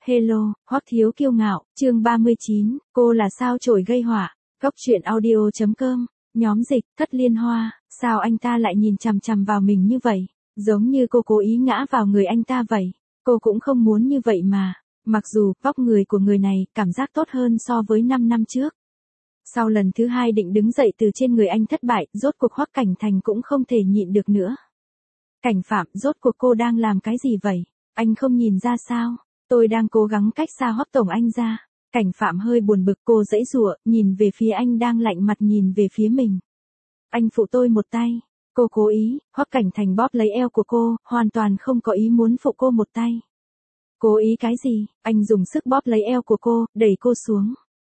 Hello, Hoắc Thiếu Kiêu Ngạo, chương 39, cô là sao chổi gây họa. Góc truyện audio.com, nhóm dịch, Thất Liên Hoa, sao anh ta lại nhìn chằm chằm vào mình như vậy, giống như cô cố ý ngã vào người anh ta vậy. Cô cũng không muốn như vậy mà, mặc dù vóc người của người này cảm giác tốt hơn so với 5 năm trước. Sau lần thứ hai định đứng dậy từ trên người anh thất bại, rốt cuộc Hoắc Cảnh Thành cũng không thể nhịn được nữa. Cảnh Phạm, rốt cuộc cô đang làm cái gì vậy? Anh không nhìn ra sao? Tôi đang cố gắng cách xa Hoắc tổng anh ra. Cảnh Phạm hơi buồn bực, cô giãy giụa, nhìn về phía anh đang lạnh mặt nhìn về phía mình. Anh phụ tôi một tay. Cô cố ý, Hoắc Cảnh Thành bóp lấy eo của cô, hoàn toàn không có ý muốn phụ cô một tay. Cố ý cái gì? Anh dùng sức bóp lấy eo của cô, đẩy cô xuống.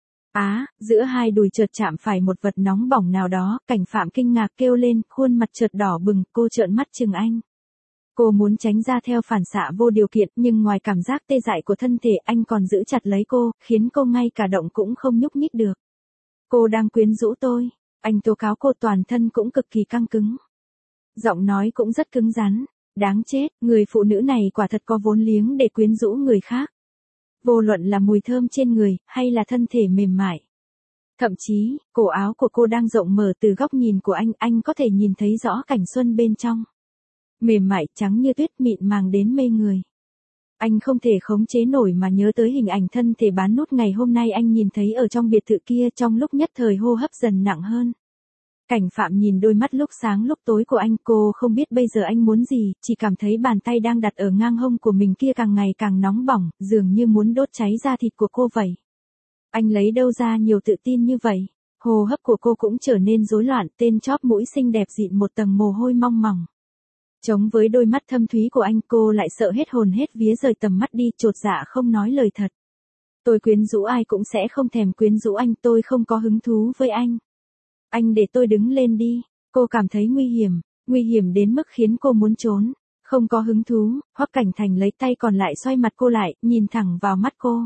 Giữa hai đùi chợt chạm phải một vật nóng bỏng nào đó, Cảnh Phạm kinh ngạc kêu lên, khuôn mặt chợt đỏ bừng, cô trợn mắt chừng anh. Cô muốn tránh ra theo phản xạ vô điều kiện, nhưng ngoài cảm giác tê dại của thân thể, anh còn giữ chặt lấy cô, khiến cô ngay cả động cũng không nhúc nhích được. Cô đang quyến rũ tôi. Anh tố cáo cô, toàn thân cũng cực kỳ căng cứng. Giọng nói cũng rất cứng rắn. Đáng chết, người phụ nữ này quả thật có vốn liếng để quyến rũ người khác. Vô luận là mùi thơm trên người, hay là thân thể mềm mại. Thậm chí, cổ áo của cô đang rộng mở, từ góc nhìn của anh có thể nhìn thấy rõ cảnh xuân bên trong. Mềm mại, trắng như tuyết, mịn màng đến mê người. Anh không thể khống chế nổi mà nhớ tới hình ảnh thân thể bán nút ngày hôm nay anh nhìn thấy ở trong biệt thự kia, trong lúc nhất thời hô hấp dần nặng hơn. Cảnh Phạm nhìn đôi mắt lúc sáng lúc tối của anh, cô không biết bây giờ anh muốn gì, chỉ cảm thấy bàn tay đang đặt ở ngang hông của mình kia càng ngày càng nóng bỏng, dường như muốn đốt cháy da thịt của cô vậy. Anh lấy đâu ra nhiều tự tin như vậy? Hô hấp của cô cũng trở nên rối loạn, tên chóp mũi xinh đẹp dịn một tầng mồ hôi mong mỏng. Chống với đôi mắt thâm thúy của anh, cô lại sợ hết hồn hết vía rời tầm mắt đi, chột dạ không nói lời thật. Tôi quyến rũ ai cũng sẽ không thèm quyến rũ anh, tôi không có hứng thú với anh. Anh để tôi đứng lên đi. Cô cảm thấy nguy hiểm đến mức khiến cô muốn trốn. Không có hứng thú. Hoắc Cảnh Thành lấy tay còn lại xoay mặt cô lại, nhìn thẳng vào mắt cô.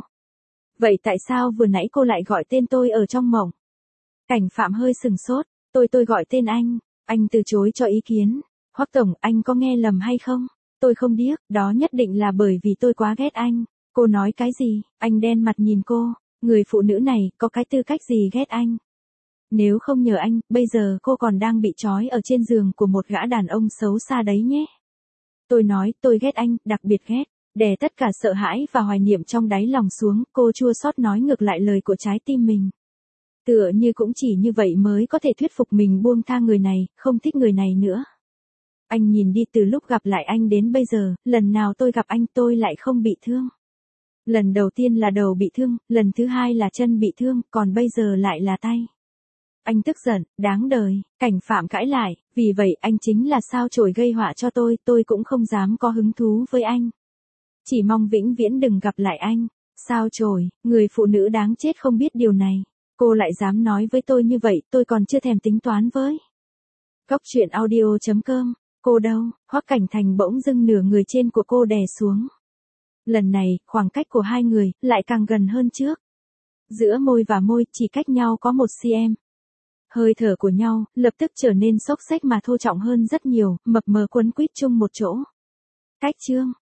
Vậy tại sao vừa nãy cô lại gọi tên tôi ở trong mộng? Cảnh Phạm hơi sừng sốt. Tôi gọi tên anh từ chối cho ý kiến. Hoắc tổng, anh có nghe lầm hay không? Tôi không điếc, đó nhất định là bởi vì tôi quá ghét anh. Cô nói cái gì? Anh đen mặt nhìn cô. Người phụ nữ này có cái tư cách gì ghét anh? Nếu không nhờ anh, bây giờ cô còn đang bị trói ở trên giường của một gã đàn ông xấu xa đấy nhé. Tôi nói, tôi ghét anh, đặc biệt ghét. Đè tất cả sợ hãi và hoài niệm trong đáy lòng xuống, cô chua xót nói ngược lại lời của trái tim mình. Tựa như cũng chỉ như vậy mới có thể thuyết phục mình buông tha người này, không thích người này nữa. Anh nhìn đi, từ lúc gặp lại anh đến bây giờ, lần nào tôi gặp anh tôi lại không bị thương. Lần đầu tiên là đầu bị thương, lần thứ hai là chân bị thương, còn bây giờ lại là tay. Anh tức giận, đáng đời. Cảnh Phạm cãi lại, vì vậy anh chính là sao chổi gây họa cho tôi cũng không dám có hứng thú với anh. Chỉ mong vĩnh viễn đừng gặp lại anh. Sao chổi, người phụ nữ đáng chết không biết điều này. Cô lại dám nói với tôi như vậy, tôi còn chưa thèm tính toán với. Góc truyện audio.com, cô đâu? Hoắc Cảnh Thành bỗng dưng nửa người trên của cô đè xuống. Lần này, khoảng cách của hai người lại càng gần hơn trước. Giữa môi và môi chỉ cách nhau có 1 cm. Hơi thở của nhau, lập tức trở nên xốc xếch mà thô trọng hơn rất nhiều, mập mờ quấn quýt chung một chỗ. Cách chương.